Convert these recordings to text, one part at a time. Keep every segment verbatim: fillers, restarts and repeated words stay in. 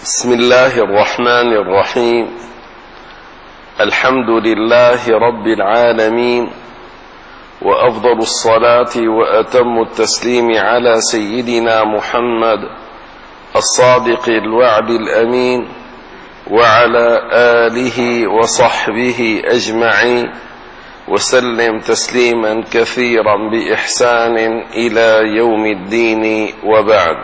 بسم الله الرحمن الرحيم. الحمد لله رب العالمين، وأفضل الصلاة وأتم التسليم على سيدنا محمد الصادق الوعد الأمين، وعلى آله وصحبه أجمعين، وسلم تسليما كثيرا بإحسان إلى يوم الدين، وبعد.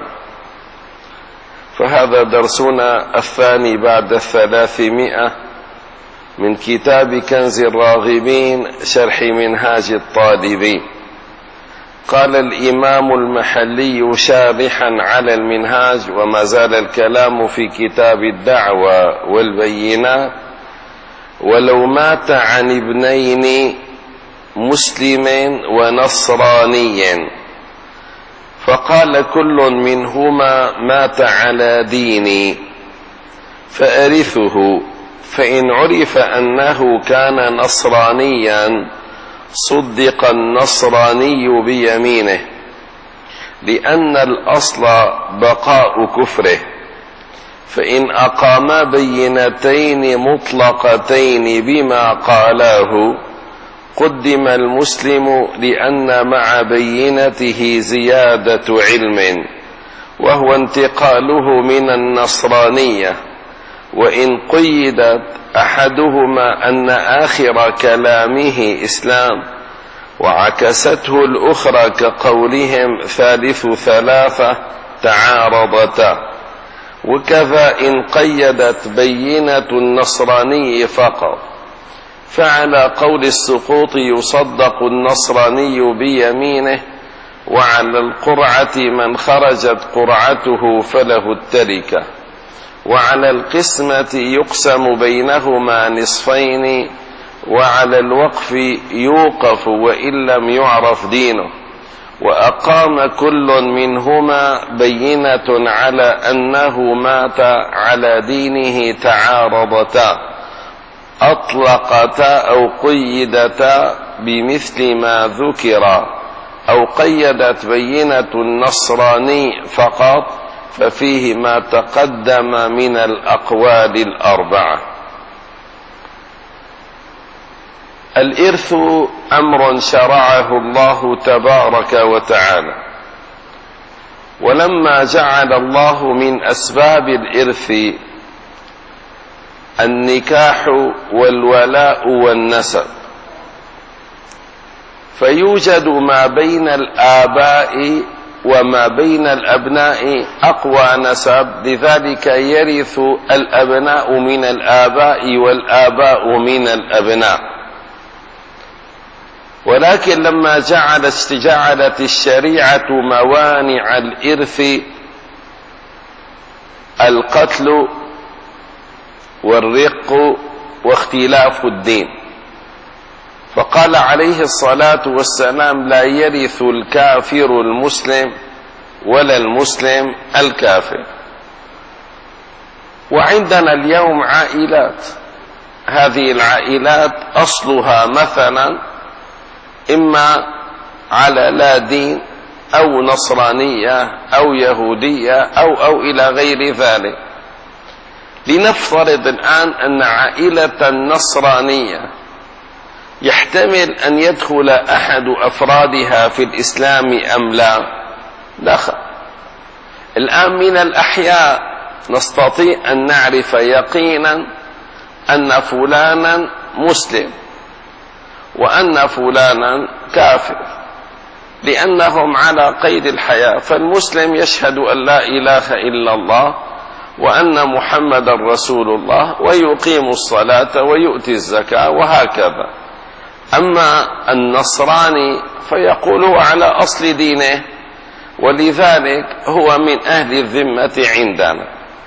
فهذا درسنا الثاني بعد الثلاثمائة من كتاب كنز الراغبين شرح منهاج الطالبين. قال الإمام المحلي شارحا على المنهاج: وما زال الكلام في كتاب الدعوة والبينات: ولو مات عن ابنين مسلم ونصراني، فقال كل منهما مات على ديني فأرثه، فإن عرف أنه كان نصرانيا صدق النصراني بيمينه، لأن الأصل بقاء كفره. فإن أقاما بينتين مطلقتين بما قالاه قدم المسلم، لأن مع بينته زيادة علم، وهو انتقاله من النصرانية. وإن قيدت أحدهما أن آخر كلامه إسلام وعكسته الأخرى كقولهم ثالث ثلاثة تعارضتا. وكذا إن قيدت بينة النصراني فقط، فعلى قول السقوط يصدق النصراني بيمينه، وعلى القرعة من خرجت قرعته فله التركة، وعلى القسمة يقسم بينهما نصفين، وعلى الوقف يوقف وإن لم يعرف دينه. وأقام كل منهما بينة على أنه مات على دينه تعارضتا، أطلقتا أو قيدتا بمثل ما ذكر، أو قيدت بينة النصراني فقط، ففيه ما تقدم من الأقوال الأربعة. الإرث أمر شرعه الله تبارك وتعالى، ولما جعل الله من أسباب الإرث النكاح والولاء والنسب، فيوجد ما بين الآباء وما بين الأبناء أقوى نسب، لذلك يرث الأبناء من الآباء والآباء من الأبناء. ولكن لما جعلت جعلت الشريعة موانع الإرث القتل والرق واختلاف الدين، فقال عليه الصلاة والسلام: لا يرث الكافر المسلم ولا المسلم الكافر. وعندنا اليوم عائلات، هذه العائلات أصلها مثلا إما على لا دين أو نصرانية أو يهودية أو أو إلى غير ذلك. لنفترض الآن أن عائلة النصرانية يحتمل أن يدخل أحد أفرادها في الإسلام أم لا؟ دخل. الآن من الأحياء نستطيع أن نعرف يقينا أن فلانا مسلم وأن فلانا كافر، لأنهم على قيد الحياة. فالمسلم يشهد أن لا إله إلا الله وأن محمد رسول الله، ويقيم الصلاة ويؤتي الزكاة وهكذا. أما النصراني فيقول هو على أصل دينه، ولذلك هو من أهل الذمة عندنا.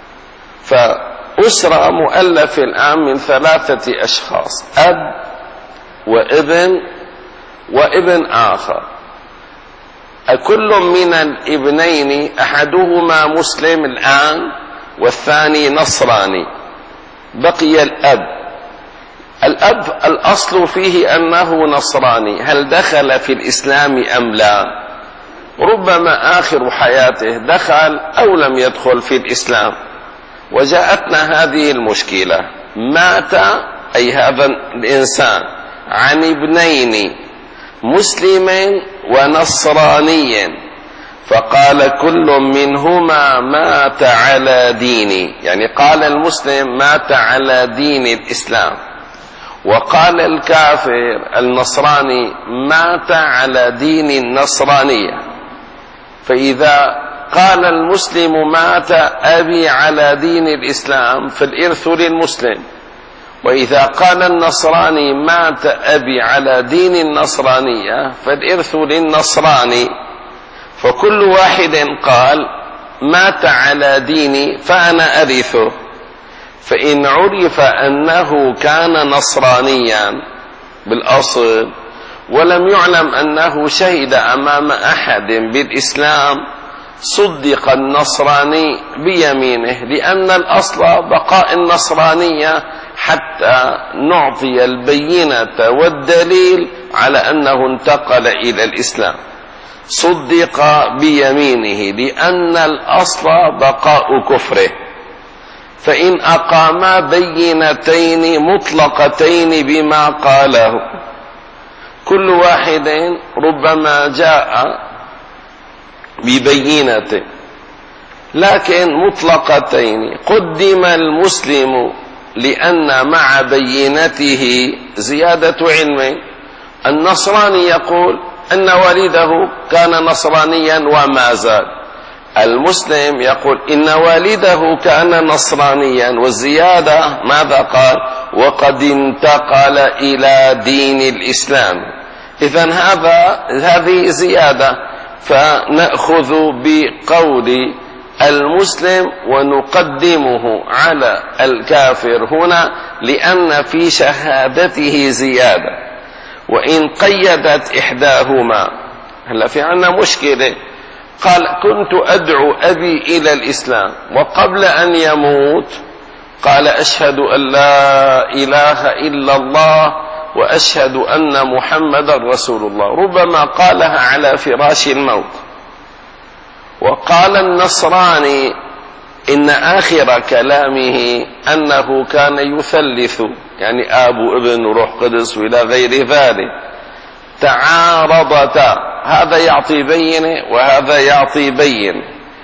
فأسرة مؤلفة الآن من ثلاثة أشخاص: أب وابن وابن آخر. كل من الابنين أحدهما مسلم الآن والثاني نصراني، بقي الأب. الأب الأصل فيه أنه نصراني، هل دخل في الإسلام أم لا؟ ربما آخر حياته دخل أو لم يدخل في الإسلام، وجاءتنا هذه المشكلة: مات أي هذا الإنسان عن ابنين، مسلم ونصراني، فقال كل منهما مات على ديني، يعني قال المسلم مات على دين الإسلام، وقال الكافر النصراني مات على دين النصرانية. فإذا قال المسلم مات أبي على دين الإسلام فالإرث للمسلم، وإذا قال النصراني مات أبي على دين النصرانية فالإرث للنصراني. فكل واحد قال مات على ديني فأنا أرثه. فإن عرف أنه كان نصرانيا بالأصل ولم يعلم أنه شهد أمام أحد بالإسلام، صدق النصراني بيمينه، لأن الأصل بقاء النصرانية حتى نعطي البينة والدليل على أنه انتقل إلى الإسلام. صدق بيمينه لأن الأصل بقاء كفره. فإن أقاما بينتين مطلقتين بما قاله، كل واحد ربما جاء ببينة لكن مطلقتين، قدم المسلم لأن مع بينته زيادة علم. النصراني يقول أن والده كان نصرانيا وما زال، المسلم يقول إن والده كان نصرانيا والزيادة ماذا قال؟ وقد انتقل إلى دين الإسلام. إذن هذا هذه زيادة، فنأخذ بقول المسلم ونقدمه على الكافر هنا لأن في شهادته زيادة. وإن قيدت إحداهما، هلا في عنا مشكلة، قال كنت أدعو أبي إلى الإسلام وقبل أن يموت قال أشهد أن لا إله إلا الله وأشهد أن محمدا رسول الله، ربما قالها على فراش الموت. وقال النصراني إن آخر كلامه أنه كان يثلث، يعني آب وابن وروح قدس وإلى غير ذلك، تعارضتا، هذا يعطي بينه وهذا يعطي بينه.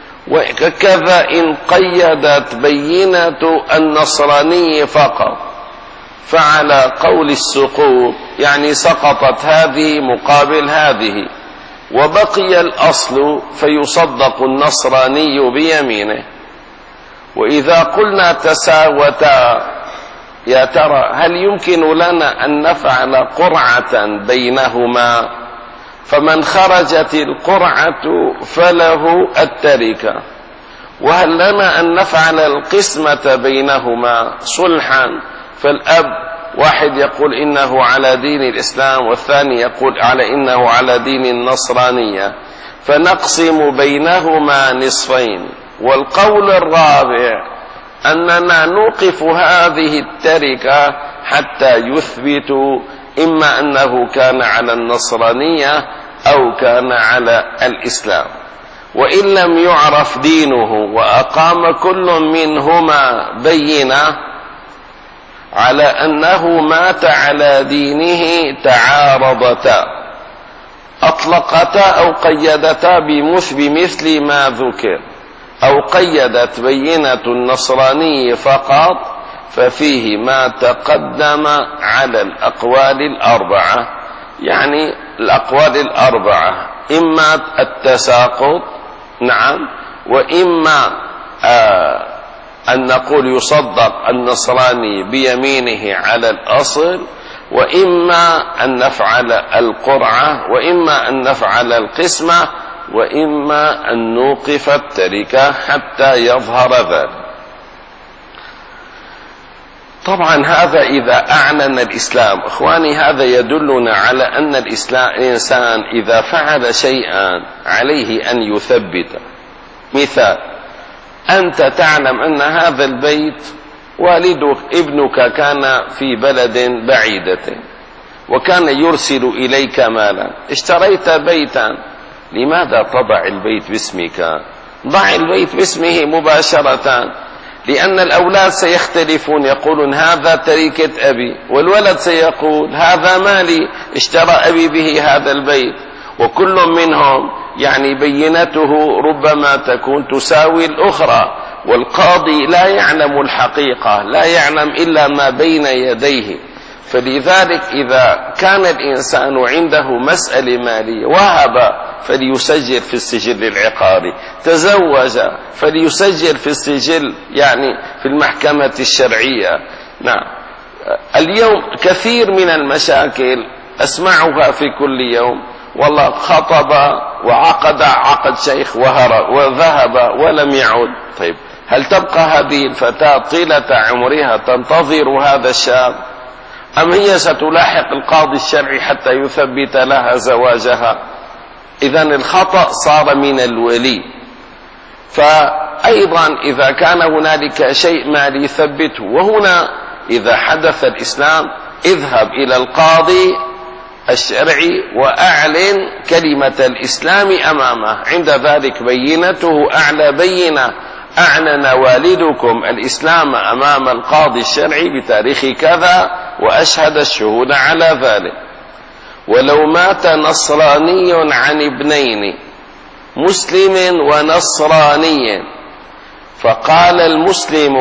وكذا إن قيدت بينة النصراني فقط فعلى قول السقوط، يعني سقطت هذه مقابل هذه وبقي الأصل فيصدق النصراني بيمينه. وإذا قلنا تساوتا، يا ترى هل يمكن لنا أن نفعل قرعة بينهما؟ فمن خرجت القرعة فله التركة. وهل لنا أن نفعل القسمة بينهما صلحا؟ فالأب واحد يقول إنه على دين الإسلام والثاني يقول على إنه على دين النصرانية، فنقسم بينهما نصفين. والقول الرابع أننا نوقف هذه التركة حتى يثبتوا إما أنه كان على النصرانية أو كان على الإسلام. وإن لم يعرف دينه وأقام كل منهما بينة على أنه مات على دينه تعارضتا، أطلقتا أو قيدتا بمثل ما ذكر، أو قيدت بينة النصراني فقط، ففيه ما تقدم على الأقوال الأربعة. يعني الأقوال الأربعة إما التساقط، نعم، وإما آه أن نقول يصدق النصراني بيمينه على الأصل، وإما أن نفعل القرعة، وإما أن نفعل القسمة، وإما أن نوقف التركة حتى يظهر ذلك. طبعا هذا إذا أعلن الإسلام. إخواني، هذا يدلنا على أن الإسلام الإنسان إذا فعل شيئا عليه أن يثبت. مثال، أنت تعلم أن هذا البيت والدك ابنك كان في بلد بعيدة وكان يرسل إليك مالا، اشتريت بيتا، لماذا تضع البيت باسمك؟ ضع البيت باسمه مباشرة، لأن الأولاد سيختلفون، يقولون هذا تركة أبي، والولد سيقول هذا مالي، اشترى أبي به هذا البيت، وكل منهم يعني بينته ربما تكون تساوي الأخرى، والقاضي لا يعلم الحقيقة، لا يعلم إلا ما بين يديه. فلذلك إذا كان الإنسان عنده مسألة مالية وهب فليسجل في السجل العقاري، تزوج فليسجل في السجل يعني في المحكمة الشرعية. نعم، اليوم كثير من المشاكل أسمعها في كل يوم، والله خطب وعقد عقد شيخ وهرب وذهب ولم يعد. طيب هل تبقى هذه الفتاة طيلة عمرها تنتظر هذا الشاب، أم هي ستلاحق القاضي الشرعي حتى يثبت لها زواجها؟ إذن الخطأ صار من الولي. فأيضا إذا كان هنالك شيء مالي ثبته، وهنا إذا حدث الإسلام اذهب إلى القاضي الشرعي وأعلن كلمة الإسلام أمامه، عند ذلك بينته أعلى بينة، أعلن والدكم الإسلام أمام القاضي الشرعي بتاريخ كذا وأشهد الشهود على ذلك. ولو مات نصراني عن ابنين مسلم ونصراني، فقال المسلم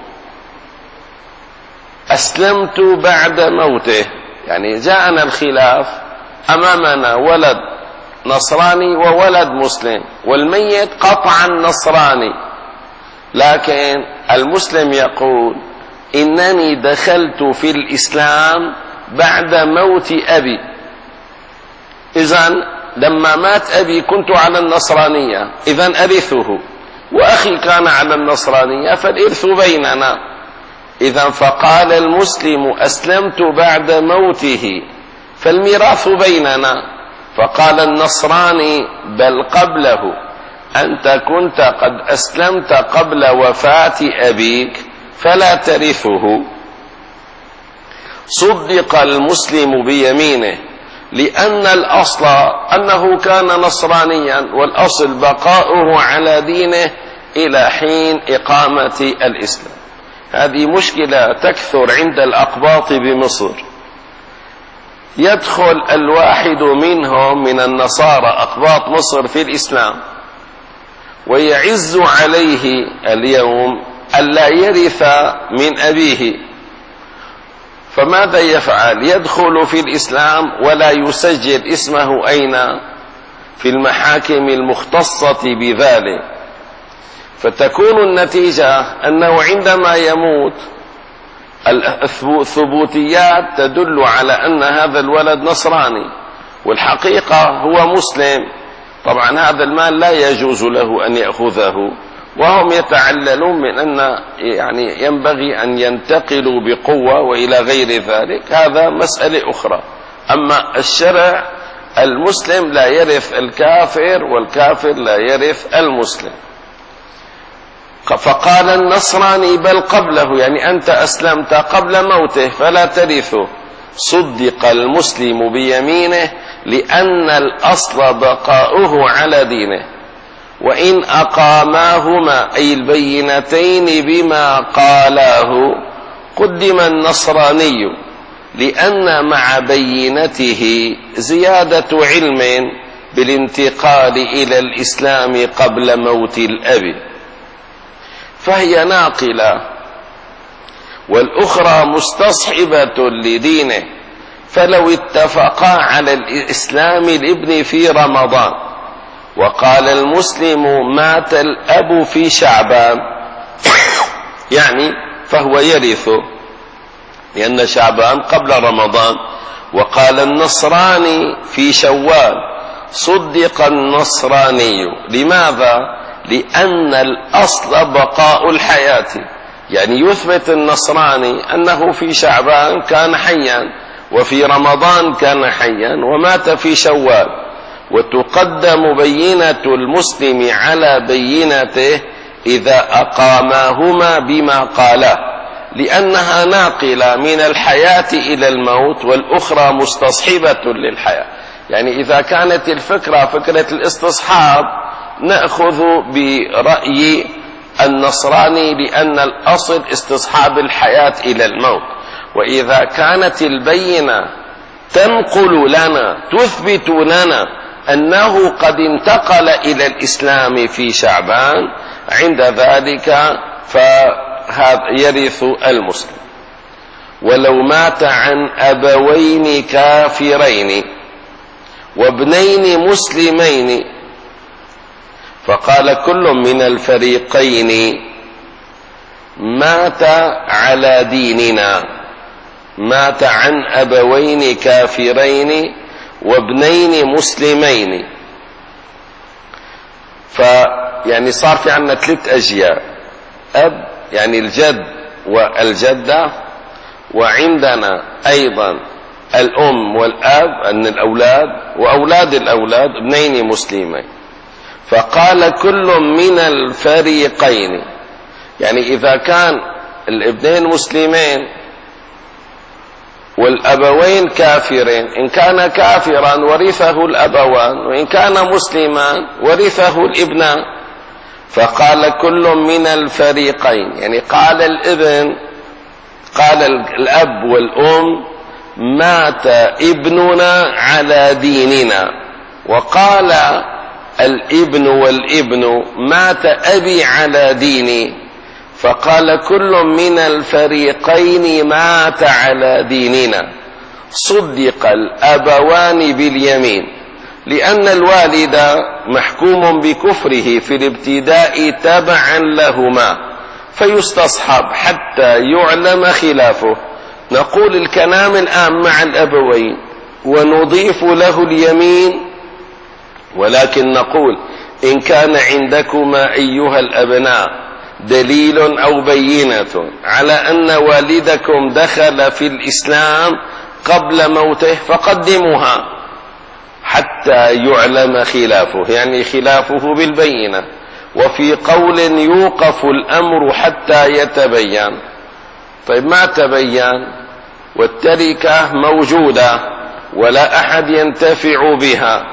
أسلمت بعد موته، يعني جاءنا الخلاف، أمامنا ولد نصراني وولد مسلم، والميت قطعا نصراني، لكن المسلم يقول إنني دخلت في الإسلام بعد موت أبي، إذن لما مات أبي كنت على النصرانية، إذن أرثه، وأخي كان على النصرانية فالإرث بيننا. إذن فقال المسلم أسلمت بعد موته فالميراث بيننا. فقال النصراني بل قبله، أنت كنت قد أسلمت قبل وفاة أبيك فلا ترثه. صدق المسلم بيمينه، لأن الأصل أنه كان نصرانيا، والأصل بقاؤه على دينه إلى حين إقامة الإسلام. هذه مشكلة تكثر عند الأقباط بمصر، يدخل الواحد منهم من النصارى أقباط مصر في الإسلام، ويعز عليه اليوم ألا يرث من أبيه، فماذا يفعل؟ يدخل في الإسلام ولا يسجل اسمه أين؟ في المحاكم المختصة بذلك. فتكون النتيجة أنه عندما يموت الثبوتيات تدل على أن هذا الولد نصراني، والحقيقة هو مسلم. طبعا هذا المال لا يجوز له أن يأخذه، وهم يتعللون من أن يعني ينبغي أن ينتقلوا بقوة وإلى غير ذلك، هذا مسألة أخرى. أما الشرع المسلم لا يرث الكافر، والكافر لا يرث المسلم. فقال النصراني بل قبله، يعني أنت أسلمت قبل موته فلا ترثه. صدق المسلم بيمينه، لأن الأصل بقاؤه على دينه. وإن أقاماهما أي البينتين بما قالاه قدم النصراني، لأن مع بينته زيادة علم بالانتقال إلى الإسلام قبل موت الأب، فهي ناقلة، والأخرى مستصحبة لدينه. فلو اتفقا على الإسلام الابن في رمضان، وقال المسلم مات الأب في شعبان، يعني فهو يرثه لأن شعبان قبل رمضان، وقال النصراني في شوال، صدق النصراني. لماذا؟ لأن الأصل بقاء الحياة، يعني يثبت النصراني أنه في شعبان كان حيا، وفي رمضان كان حيا، ومات في شوال، وتقدم بينة المسلم على بينته إذا أقاماهما بما قاله، لأنها ناقلة من الحياة إلى الموت، والأخرى مستصحبة للحياة. يعني إذا كانت الفكرة فكرة الاستصحاب نأخذ برأي النصراني لأن الأصل استصحاب الحياة إلى الموت. وإذا كانت البينة تنقل لنا تثبت لنا أنه قد انتقل إلى الإسلام في شعبان، عند ذلك فهذا يرث المسلم. ولو مات عن أبوين كافرين وابنين مسلمين فقال كل من الفريقين مات على ديننا، مات عن أبوين كافرين وابنين مسلمين، فيعني صار في عندنا ثلاث أجيال، أب يعني الجد والجدة، وعندنا أيضا الأم والأب أن الأولاد وأولاد الأولاد ابنين مسلمين. فقال كل من الفريقين، يعني إذا كان الابنين مسلمين والأبوين كافرين، إن كان كافرا ورثه الأبوان، وإن كان مسلما ورثه الابنان. فقال كل من الفريقين، يعني قال الابن قال الأب والأم مات ابننا على ديننا، وقال الابن والابن مات أبي على ديني، فقال كل من الفريقين مات على ديننا. صدق الأبوان باليمين، لأن الوالد محكوم بكفره في الابتداء تبعا لهما، فيستصحب حتى يعلم خلافه. نقول الكلام الآن مع الأبوين ونضيف له اليمين، ولكن نقول إن كان عندكما أيها الأبناء دليل أو بينة على أن والدكم دخل في الإسلام قبل موته فقدموها حتى يعلم خلافه، يعني خلافه بالبينة. وفي قول يوقف الأمر حتى يتبين. طيب ما تبين والتركة موجودة ولا أحد ينتفع بها،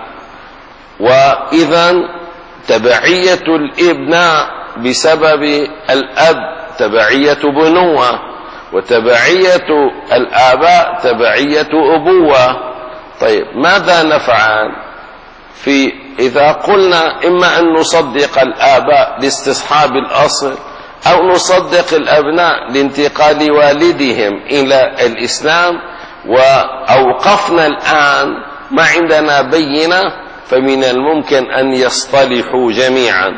وإذا تبعية الابناء بسبب الأب تبعية بنوة، وتبعية الآباء تبعية أبوة. طيب ماذا نفعل في إذا قلنا إما أن نصدق الآباء لاستصحاب الأصل، أو نصدق الأبناء لانتقال والدهم إلى الإسلام، وأوقفنا الآن ما عندنا بينة، فمن الممكن أن يصطلحوا جميعا.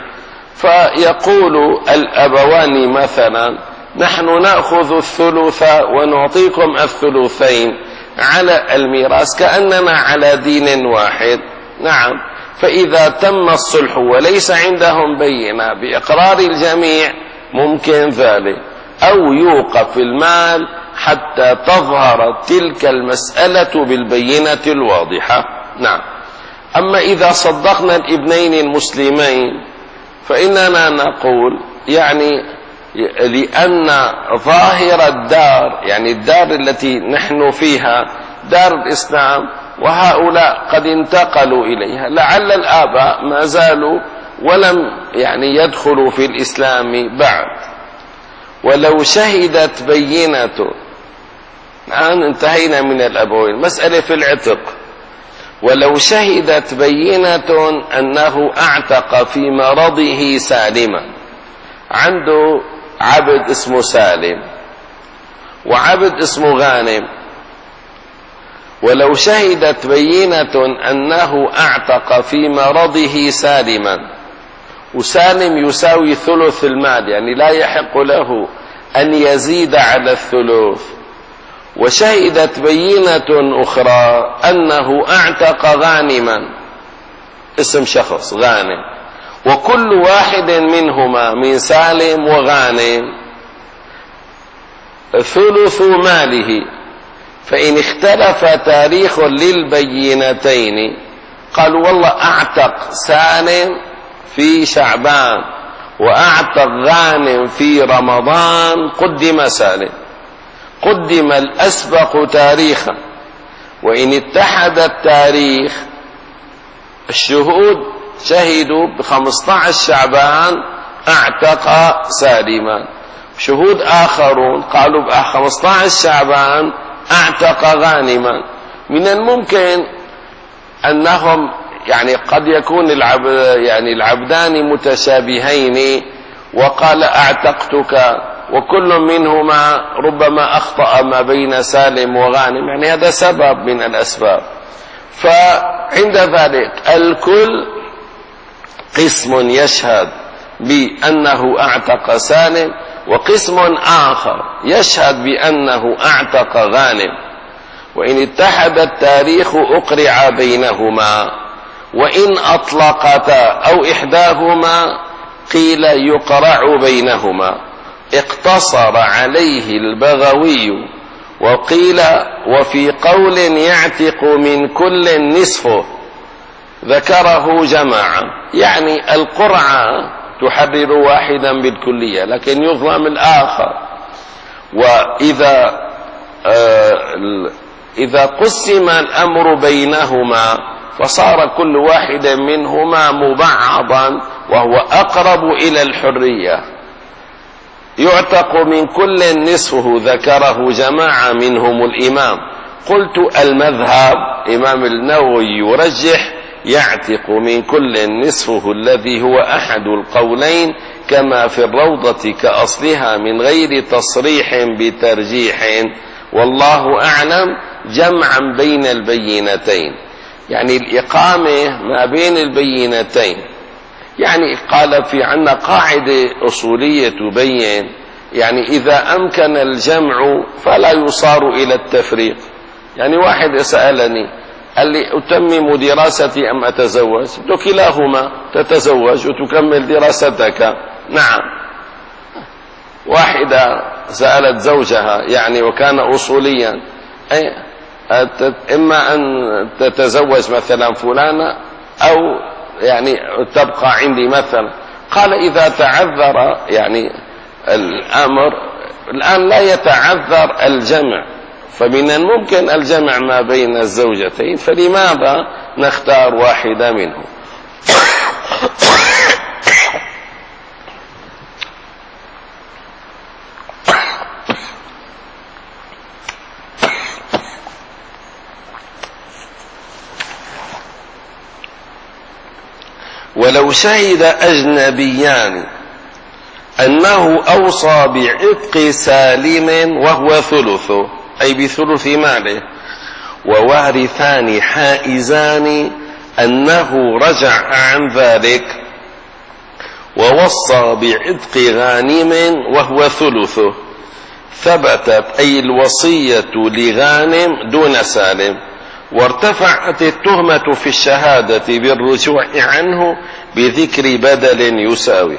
فيقول الأبوان مثلا نحن نأخذ الثلث ونعطيكم الثلثين على الميراث كأننا على دين واحد. نعم، فإذا تم الصلح وليس عندهم بينة بإقرار الجميع ممكن ذلك، أو يوقف المال حتى تظهر تلك المسألة بالبينة الواضحة. نعم. أما إذا صدقنا الابنين المسلمين فإننا نقول يعني لأن ظاهر الدار، يعني الدار التي نحن فيها دار الإسلام، وهؤلاء قد انتقلوا إليها، لعل الآباء ما زالوا ولم يعني يدخلوا في الإسلام بعد. ولو شهدت بينة، الآن انتهينا من الأبوين، مسألة في العتق. ولو شهدت بينة أنه أعتق في مرضه سالما، عنده عبد اسمه سالم وعبد اسمه غانم، ولو شهدت بينة أنه أعتق في مرضه سالما، وسالم يساوي ثلث المال، يعني لا يحق له أن يزيد على الثلث، وشهدت بينة أخرى أنه أعتق غانما، اسم شخص غانم، وكل واحد منهما من سالم وغانم ثلث ماله، فإن اختلف تاريخ للبينتين قالوا والله أعتق سالم في شعبان وأعتق غانم في رمضان، قدم سالم، قدم الأسبق تاريخا. وإن اتحد التاريخ، الشهود شهدوا بخمسة عشر شعبان اعتق سالما. شهود آخرون قالوا بخمسة عشر شعبان اعتق غانما. من الممكن أنهم يعني قد يكون العب يعني العبدان متشابهين، وقال اعتقتك، وكل منهما ربما أخطأ ما بين سالم وغانم، يعني هذا سبب من الأسباب. فعند ذلك الكل قسم يشهد بأنه اعتق سالم، وقسم آخر يشهد بأنه اعتق غانم. وإن اتحد التاريخ أقرع بينهما، وإن أطلقتا أو إحداهما قيل يقرع بينهما. اقتصر عليه البغوي، وقيل وفي قول يعتق من كل نصفه ذكره جماعة، يعني القرعة تحرر واحدا بالكلية لكن يظلم الآخر. وإذا آه إذا قسم الأمر بينهما فصار كل واحد منهما مبعضا وهو أقرب إلى الحرية. يعتق من كل نصفه ذكره جماعة منهم الإمام. قلت المذهب إمام النووي يرجح يعتق من كل نصفه الذي هو أحد القولين كما في الروضة كأصلها من غير تصريح بترجيح، والله أعلم، جمعا بين البينتين، يعني الإقامة ما بين البينتين. يعني قال في عنا قاعدة أصولية تبين يعني إذا أمكن الجمع فلا يصار إلى التفريق. يعني واحد سألني قال لي أتمم دراستي أم أتزوج؟ قلت كلاهما، تتزوج وتكمل دراستك. نعم. واحدة سألت زوجها يعني وكان أصوليا أي إما أن تتزوج مثلا فلانة أو يعني تبقى عندي مثلا. قال إذا تعذر يعني الأمر الآن لا يتعذر الجمع، فمن الممكن الجمع ما بين الزوجتين، فلماذا نختار واحدة منهم؟ ولو شهد أجنبيان أنه أوصى بعتق سالم وهو ثلثه أي بثلث ماله، ووارثان حائزان أنه رجع عن ذلك ووصى بعتق غانم وهو ثلثه، ثبتت أي الوصية لغانم دون سالم، وارتفعت التهمة في الشهادة بالرجوع عنه بذكر بدل يساوي.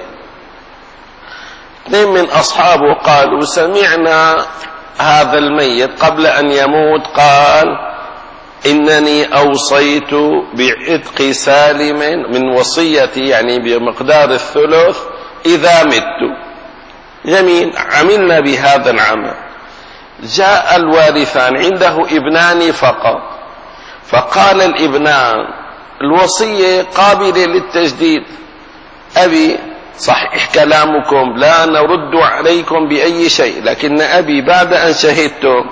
اثنين من أصحابه قالوا سمعنا هذا الميت قبل أن يموت قال إنني أوصيت بعتق سالم من وصيتي يعني بمقدار الثلث إذا مت. جميل، عملنا بهذا العمل. جاء الوارثان عنده ابنان فقط، فقال الابنان الوصية قابلة للتجديد، أبي صحيح كلامكم لا نرد عليكم بأي شيء، لكن أبي بعد أن شهدتم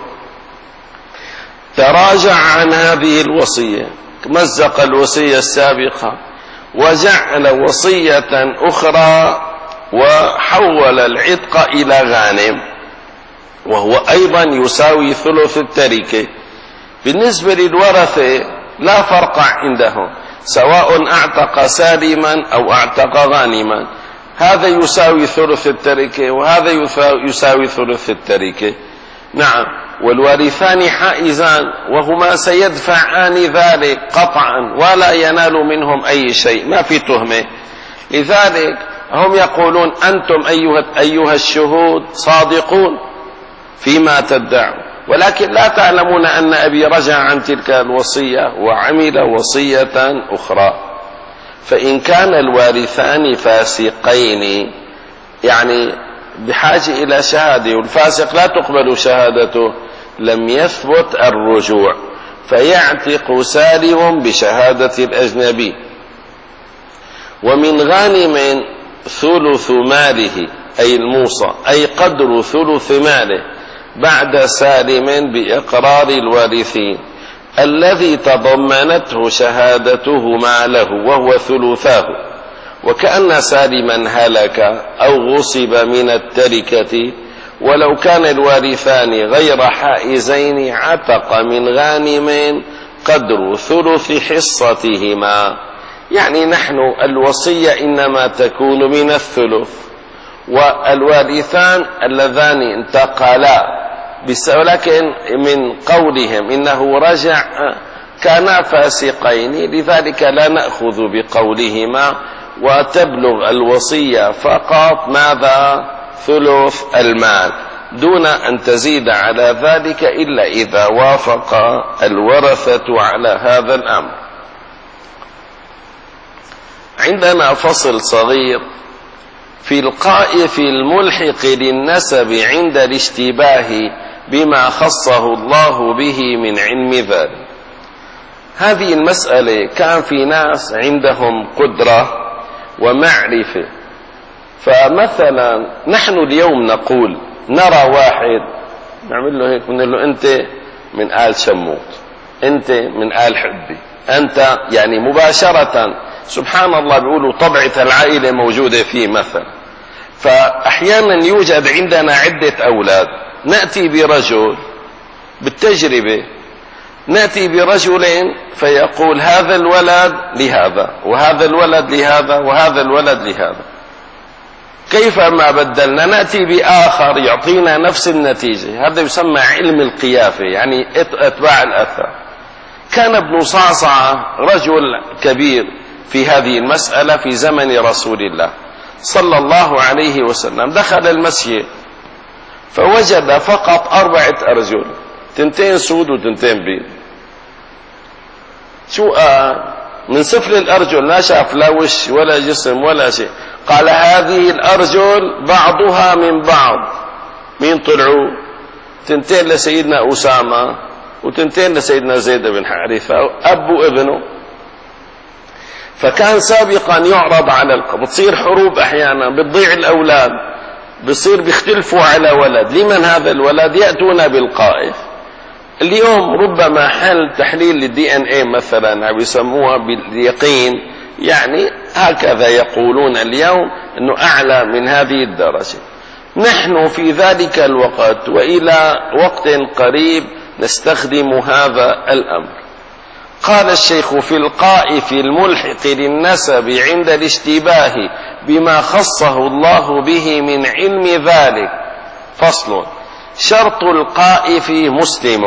تراجع عن هذه الوصية، مزق الوصية السابقة وجعل وصية أخرى وحول العتق إلى غانم، وهو أيضا يساوي ثلث التركة. بالنسبة للورثة لا فرق عندهم، سواء اعتق سالما أو اعتق غانما، هذا يساوي ثلث التركة وهذا يساوي ثلث التركة. نعم، والوارثان حائزان وهما سيدفعان ذلك قطعا ولا ينال منهم أي شيء، ما في تهمة. لذلك هم يقولون أنتم أيها, أيها الشهود صادقون فيما تدعون، ولكن لا تعلمون أن أبي رجع عن تلك الوصية وعمل وصية أخرى. فإن كان الوارثان فاسقين يعني بحاجة إلى شهادة، والفاسق لا تقبل شهادته، لم يثبت الرجوع، فيعتق سالم بشهادة الأجنبي. ومن غانم ثلث ماله أي الموصى، أي قدر ثلث ماله بعد سالم بإقرار الوارثين الذي تضمنته شهادته ماله وهو ثلثاه. وكأن سالما هلك أو غصب من التركة، ولو كان الوارثان غير حائزين عتق من غانم قدر ثلث حصتهما. يعني نحن الوصية إنما تكون من الثلث، والوارثان اللذان انتقلا، ولكن من قولهم إنه رجع كانا فاسقين، لذلك لا نأخذ بقولهما، وتبلغ الوصية فقط ماذا؟ ثلث المال، دون أن تزيد على ذلك إلا إذا وافق الورثة على هذا الأمر. عندنا فصل صغير في القائف الملحق للنسب عند الاشتباه بما خصه الله به من علم ذلك. هذه المسألة كان في ناس عندهم قدرة ومعرفة، فمثلا نحن اليوم نقول نرى واحد نعمل له هيك بنقول له أنت من آل شموت، أنت من آل حبي، أنت يعني مباشرة. سبحان الله بيقولوا طبعة العائلة موجودة فيه مثلا. فأحيانا يوجد عندنا عدة أولاد، نأتي برجل بالتجربة، نأتي برجلين فيقول هذا الولد لهذا وهذا الولد لهذا وهذا الولد لهذا، كيفما بدلنا نأتي بآخر يعطينا نفس النتيجة. هذا يسمى علم القيافة، يعني اتباع الأثر. كان ابن صعصعة رجل كبير في هذه المسألة في زمن رسول الله صلى الله عليه وسلم. دخل المسجد فوجد فقط أربعة أرجل، تنتين سود وتنتين بيض. شو آه من سفل الأرجل لا شاف لا وش ولا جسم ولا شيء. قال هذه الأرجل بعضها من بعض. مين طلعوا؟ تنتين لسيدنا أسامة وتنتين لسيدنا زيد بن حارثة، أب وابنه. فكان سابقا يعرض على القبر، بتصير حروب أحيانا، بتضيع الأولاد، بصير بيختلفوا على ولد، لمن هذا الولد؟ يأتون بالقائف. اليوم ربما حل تحليل للدي ان اي مثلا، عم يسموها باليقين، يعني هكذا يقولون اليوم انه اعلى من هذه الدرجة. نحن في ذلك الوقت والى وقت قريب نستخدم هذا الامر. قال الشيخ في القائف الملحق للنسب عند الاشتباه بما خصه الله به من علم ذلك. فصل: شرط القائف مسلم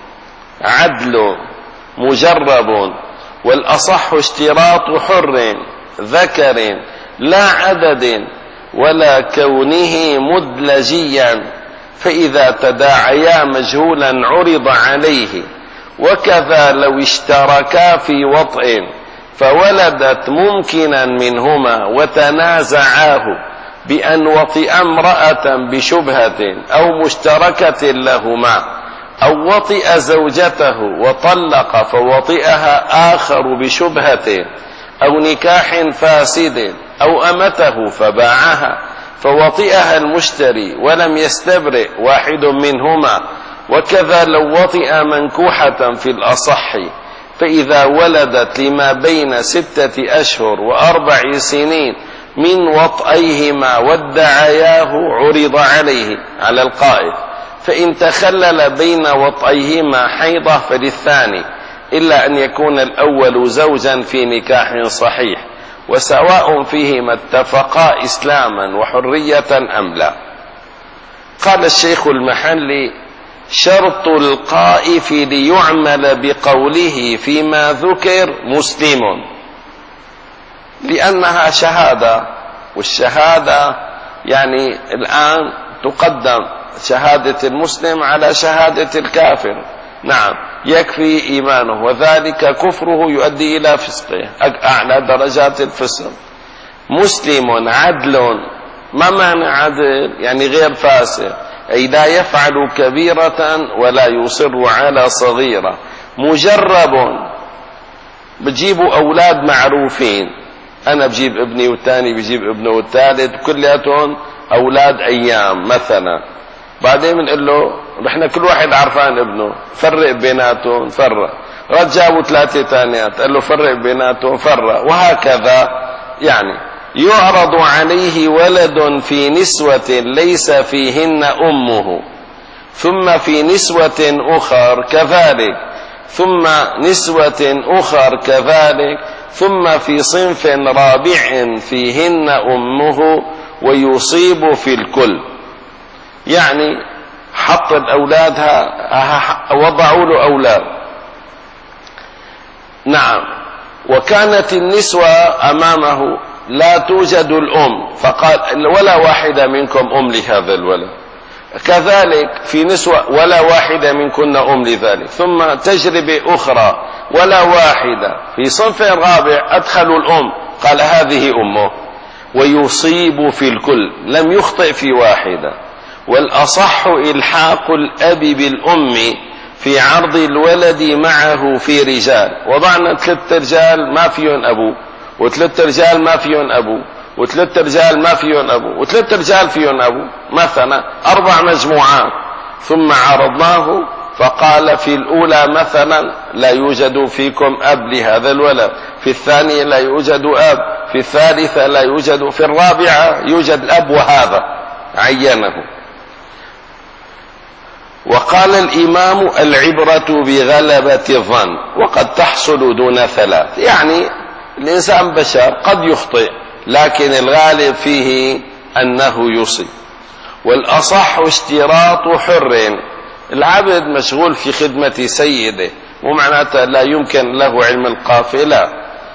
عدل مجرب، والأصح اشتراط حر ذكر لا عدد ولا كونه مدلجيا، فإذا تداعيا مجهولا عرض عليه، وكذا لو اشتركا في وطئ فولدت ممكنا منهما وتنازعاه بأن وطئ امرأة بشبهة أو مشتركة لهما، أو وطئ زوجته وطلق فوطئها آخر بشبهة أو نكاح فاسد، أو أمته فباعها فوطئها المشتري ولم يستبرئ واحد منهما، وكذا لو وطئ منكوحة في الأصح، فإذا ولدت لما بين ستة أشهر وأربع سنين من وطئيهما وادعياه عرض عليه على القائف، فإن تخلل بين وطئيهما حيضة فللثاني، إلا أن يكون الأول زوجا في نكاح صحيح، وسواء فيهما اتفقا إسلاما وحرية أم لا. قال الشيخ المحلي: شرط القائف ليعمل بقوله فيما ذكر مسلم، لأنها شهادة، والشهادة يعني الآن تقدم شهادة المسلم على شهادة الكافر. نعم، يكفي إيمانه، وذلك كفره يؤدي إلى فسقه، أعلى درجات الفسق. مسلم عدل، ما معنى عدل؟ يعني غير فاسق، أي لا يفعل كبيرة ولا يصر على صغيرة. مجرب، بجيبوا أولاد معروفين، أنا بجيب ابني والثاني بجيب ابنه والثالث كلياتهم أولاد أيام مثلا. بعدين بنقول له نحن كل واحد عرفان ابنه، فرق بيناتهم، فرق. رد جابوا ثلاثة ثانيات، قال له فرق بيناتهم، فرق. وهكذا يعني يعرض عليه ولد في نسوة ليس فيهن أمه، ثم في نسوة أخر كذلك، ثم نسوة أخر كذلك، ثم في صنف رابع فيهن أمه، ويصيب في الكل. يعني حط الأولادها، وضعوا له أولاد. نعم. وكانت النسوة أمامه لا توجد الأم، فقال ولا واحدة منكم أم لهذا الولد. كذلك في نسوة ولا واحدة منكن أم لذلك. ثم تجربة أخرى ولا واحدة. في صنف رابع أدخلوا الأم، قال هذه أمه، ويصيب في الكل، لم يخطئ في واحدة. والأصح إلحاق الأب بالأم في عرض الولد معه في رجال. وضعنا ثلاث رجال ما فيهم أبو، وثلاث رجال ما فيهم أبو، وثلاث رجال ما فيهم أبو، وثلاث رجال فيهم أبو، مثلا أربع مجموعات. ثم عرضناه فقال في الأولى مثلا لا يوجد فيكم أب لهذا الولد، في الثانية لا يوجد أب، في الثالثة لا يوجد، في الرابعة يوجد الأب، وهذا عينه. وقال الإمام العبرة بغلبة الظن، وقد تحصل دون ثلاث. يعني الإنسان بشر قد يخطئ، لكن الغالب فيه أنه يصيب. والأصح اشتراط حر، العبد مشغول في خدمة سيده، ومعناته لا يمكن له علم القافلة.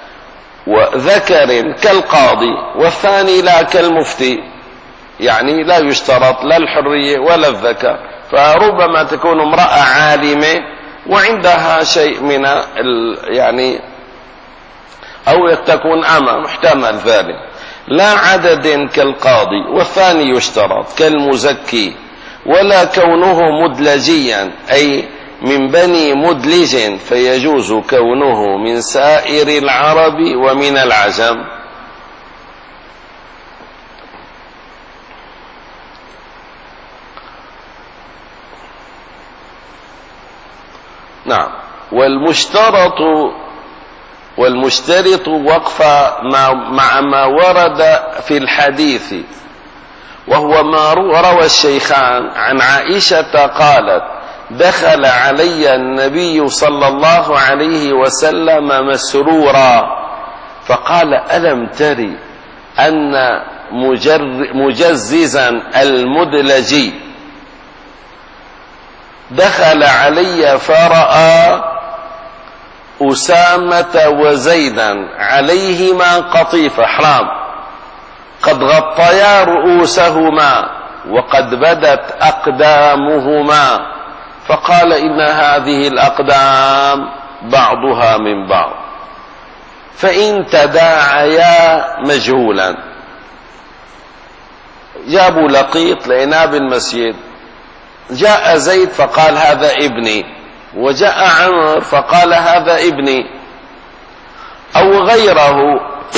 وذكر كالقاضي، والثاني لا كالمفتي، يعني لا يشترط لا الحرية ولا الذكاء. فربما تكون امرأة عالمة وعندها شيء من يعني، أو تكون أمة، محتمل ذلك. لا عدد كالقاضي، والثاني يشترط كالمزكي. ولا كونه مدلجيا، أي من بني مدلج، فيجوز كونه من سائر العرب ومن العجم. نعم. والمشترط والمشترط وقف مع ما ورد في الحديث، وهو ما روى الشيخان عن عائشة قالت: دخل علي النبي صلى الله عليه وسلم مسرورا فقال: ألم تري أن مجززا المدلجي دخل علي فرأى أسامة وزيدا عليهما قطيفة حرام قد غطيا رؤوسهما وقد بدت أقدامهما، فقال: إن هذه الأقدام بعضها من بعض، فإن تداعيا مجهولا. جابوا لقيط لقيناه بالمسجد، جاء زيد فقال: هذا ابني، وجاء عمر فقال: هذا ابني، أو غيره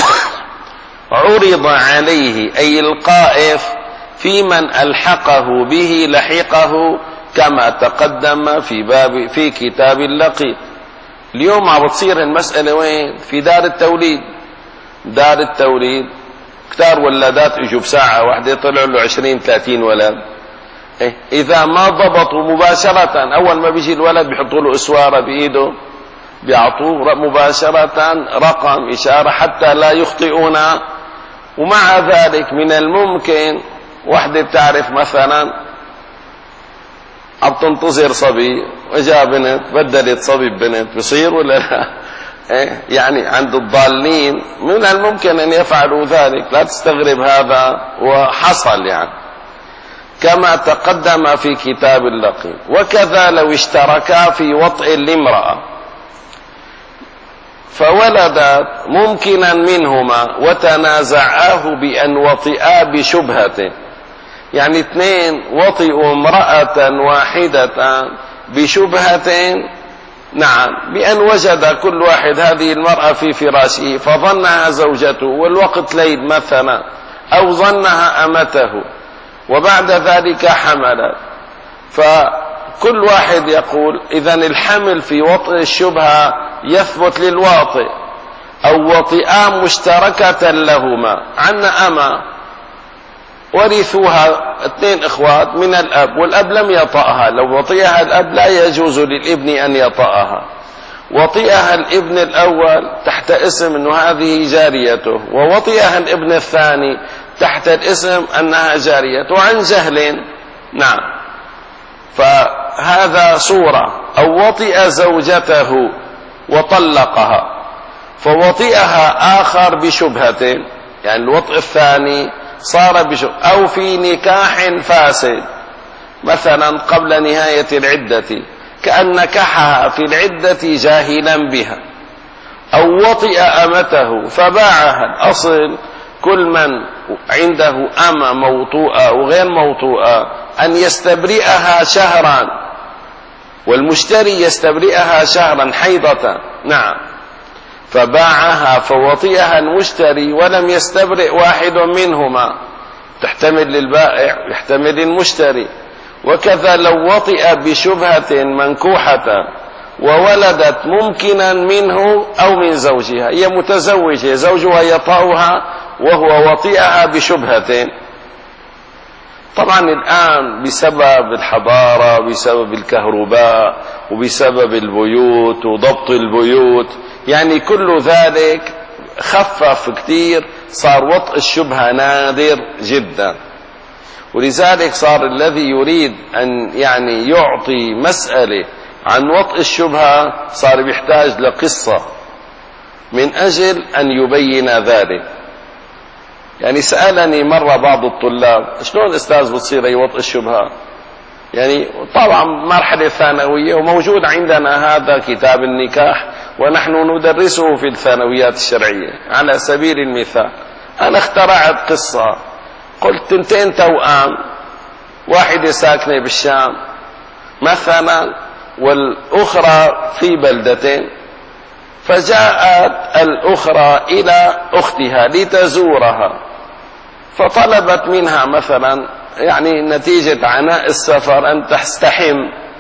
عرض عليه، أي القائف في من ألحقه به لحقه، كما تقدم في باب في كتاب اللقيط. اليوم عم بتصير المسألة وين؟ في دار التوليد. دار التوليد كتار ولادات اجوا بساعة واحدة طلعوا له عشرين ثلاثين ولد. إيه؟ إذا ما ضبطوا مباشرة، أول ما بيجي الولد بيحطوا له إسوارة بإيده، بيعطوه مباشرة رقم إشارة حتى لا يخطئون. ومع ذلك من الممكن واحدة بتعرف مثلا عم تنتظر صبي وجاء بنت بدلت صبي ببنت، بصير ولا لا؟ إيه؟ يعني عند الضالين من الممكن أن يفعلوا ذلك، لا تستغرب هذا، وحصل يعني كما تقدم في كتاب اللقيط. وكذا لو اشتركا في وطئ لامرأة فولدت ممكنا منهما وتنازعاه بأن وطئا بشبهة، يعني اثنين وطئوا امرأة واحدة بشبهة نعم، بأن وجد كل واحد هذه المرأة في فراشه فظنها زوجته والوقت ليل مثلا، أو ظنها أمته، وبعد ذلك حملت. فكل واحد يقول إذن الحمل في وطئ الشبهة يثبت للواطئ، أو وطئا مشتركة لهما. عنا أما ورثوها اثنين إخوات من الأب، والأب لم يطأها، لو وطئها الأب لا يجوز للابن أن يطأها. وطئها الابن الأول تحت اسم أنه هذه جاريته، ووطئها الابن الثاني تحت الاسم أنها جاريته عن جهل. نعم، فهذا صورة. أو وطئ زوجته وطلقها، فوطئها آخر بشبهة، يعني الوطئ الثاني صار بشبهة، أو في نكاح فاسد مثلا قبل نهاية العدة، كأن نكحها في العدة جاهلا بها. أو وطئ أمته فباعها. الأصل كل من عنده أمة موطوءة وغير موطوءة أن يستبرئها شهرا، والمشتري يستبرئها شهرا حيضة. نعم، فباعها فوطئها المشتري ولم يستبرئ واحد منهما، تحتمل للبائع يحتمل المشتري. وكذا لو وطئ بشبهة منكوحة وولدت ممكنا منه أو من زوجها، هي متزوجة زوجها يطأها وهو وطئها بشبهة. طبعا الآن بسبب الحضارة، بسبب الكهرباء، وبسبب البيوت وضبط البيوت، يعني كل ذلك خفف كثير، صار وطئ الشبهة نادر جدا. ولذلك صار الذي يريد أن يعني يعطي مسألة عن وطئ الشبهة صار بيحتاج لقصة من أجل أن يبين ذلك. يعني سألني مرة بعض الطلاب شلون أستاذ بتصير أي وطئ الشبهة؟ يعني طبعا مرحلة ثانوية، وموجود عندنا هذا كتاب النكاح ونحن ندرسه في الثانويات الشرعية. على سبيل المثال أنا اخترعت قصة، قلت تنتين توأم، واحدة ساكنة بالشام مثلا والأخرى في بلدتين، فجاءت الأخرى إلى أختها لتزورها، فطلبت منها مثلا يعني نتيجة عناء السفر أن تستحم.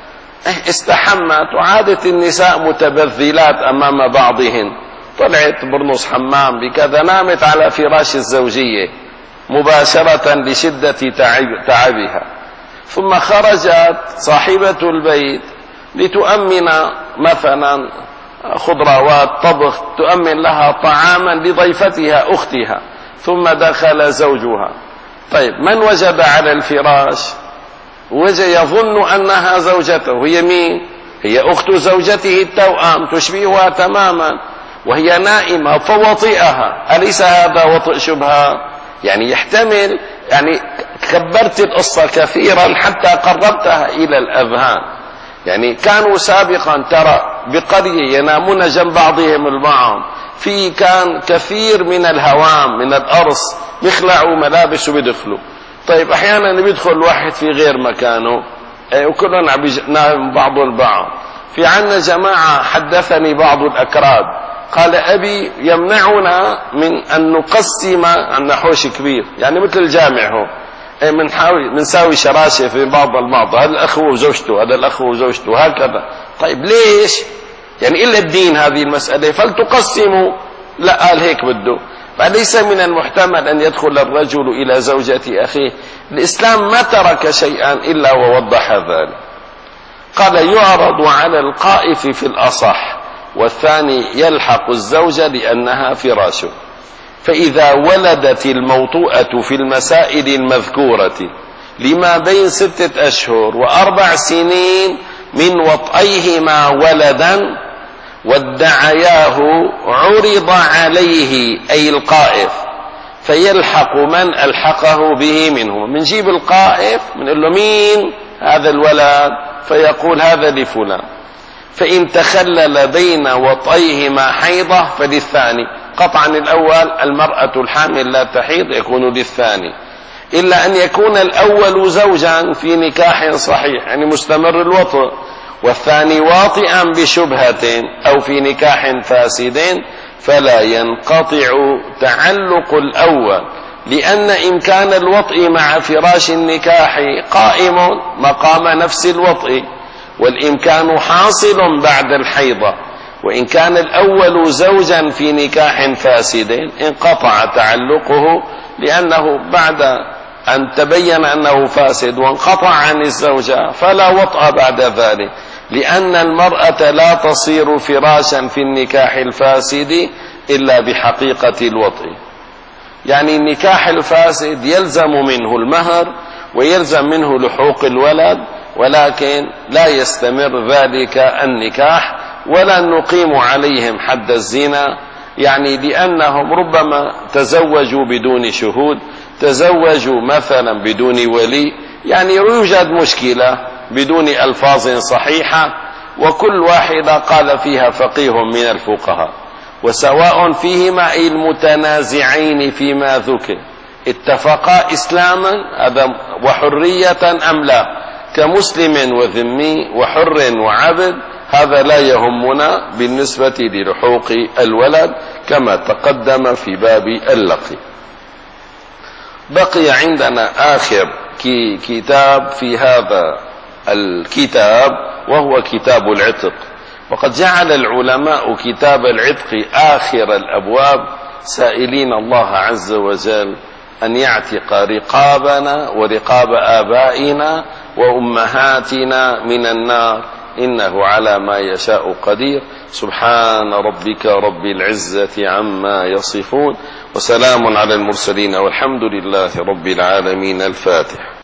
استحمت، وعادت النساء متبذلات أمام بعضهن، طلعت برنص حمام بكذا، نامت على فراش الزوجية مباشرة لشدة تعب تعبها. ثم خرجت صاحبة البيت لتؤمن مثلا خضروات طبخ، تؤمن لها طعاما لضيفتها أختها، ثم دخل زوجها. طيب من وجد على الفراش؟ وجد يظن أنها زوجته. هي مين؟ هي أخت زوجته التوأم، تشبهها تماما، وهي نائمة فوطئها. أليس هذا وطئ شبهة؟ يعني يحتمل، يعني كبرت القصة كثيرا حتى قربتها إلى الأذهان. يعني كانوا سابقا ترى بقرية ينامون جنب بعضهم البعض، في كان كثير من الهوام من الأرص، بيخلعوا ملابس وبيدخلوا. طيب أحيانا بيدخل واحد في غير مكانه، وكلنا عم ينام بعض البعض. في عنا جماعة حدثني بعض الأكراد قال أبي يمنعنا من أن نقسم، عنا حوش كبير يعني مثل الجامع هو، منحاول منساوي شراشة في بعض البعض، هذا الأخ وزوجته، هذا الأخ وزوجته، هكذا. طيب ليش؟ يعني إلا الدين هذه المسألة فلتقسموا. لا، قال هيك بده. فليس من المحتمل أن يدخل الرجل إلى زوجة أخيه. الإسلام ما ترك شيئا إلا ووضح ذلك. قال يعرض على القائف في الأصح، والثاني يلحق الزوجة لأنها فراشه. فإذا ولدت الموطوءة في المسائل المذكورة لما بين ستة أشهر وأربع سنين من وطئيهما ولدا وادعياه عرض عليه أي القائف، فيلحق من ألحقه به منهم. منجيب القائف منقول له مين هذا الولد، فيقول هذا لفلان. فإن تخلل بين وطئيهما حيضة فللثاني. قطعا الأول المرأة الحامل لا تحيض يكون للثاني، إلا أن يكون الأول زوجا في نكاح صحيح يعني مستمر الوطء، والثاني واطئا بشبهة أو في نكاح فاسد فلا ينقطع تعلق الأول، لأن إمكان الوطء مع فراش النكاح قائم مقام نفس الوطء، والإمكان حاصل بعد الحيضة. وإن كان الأول زوجا في نكاح فاسد انقطع تعلقه، لأنه بعد أن تبين أنه فاسد وانقطع عن الزوجة فلا وطأ بعد ذلك، لأن المرأة لا تصير فراشا في النكاح الفاسد إلا بحقيقة الوطء. يعني النكاح الفاسد يلزم منه المهر ويلزم منه لحوق الولد، ولكن لا يستمر ذلك النكاح، ولا نقيم عليهم حد الزنا، يعني لأنهم ربما تزوجوا بدون شهود، تزوجوا مثلا بدون ولي، يعني يوجد مشكلة بدون ألفاظ صحيحة، وكل واحدة قال فيها فقيه من الفقهاء، وسواء فيهما المتنازعين فيما ذكر اتفقا إسلاما وحرية أم لا، كمسلم وذمي وحر وعبد، هذا لا يهمنا بالنسبة للحوق الولد كما تقدم في باب اللقي. بقي عندنا آخر كتاب في هذا الكتاب وهو كتاب العتق، وقد جعل العلماء كتاب العتق آخر الأبواب، سائلين الله عز وجل أن يعتق رقابنا ورقاب آبائنا وأمهاتنا من النار، إنه على ما يشاء قدير. سبحان ربك رب العزة عما يصفون، وسلام على المرسلين، والحمد لله رب العالمين. الفاتح.